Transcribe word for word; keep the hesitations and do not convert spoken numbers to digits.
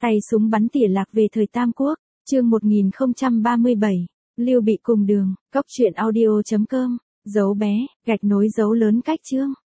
Tay súng bắn tỉa lạc về thời Tam Quốc, chương một nghìn không trăm ba mươi bảy, Lưu Bị cùng đường, góc truyện audio chấm com, dấu bé, gạch nối dấu lớn cách chương.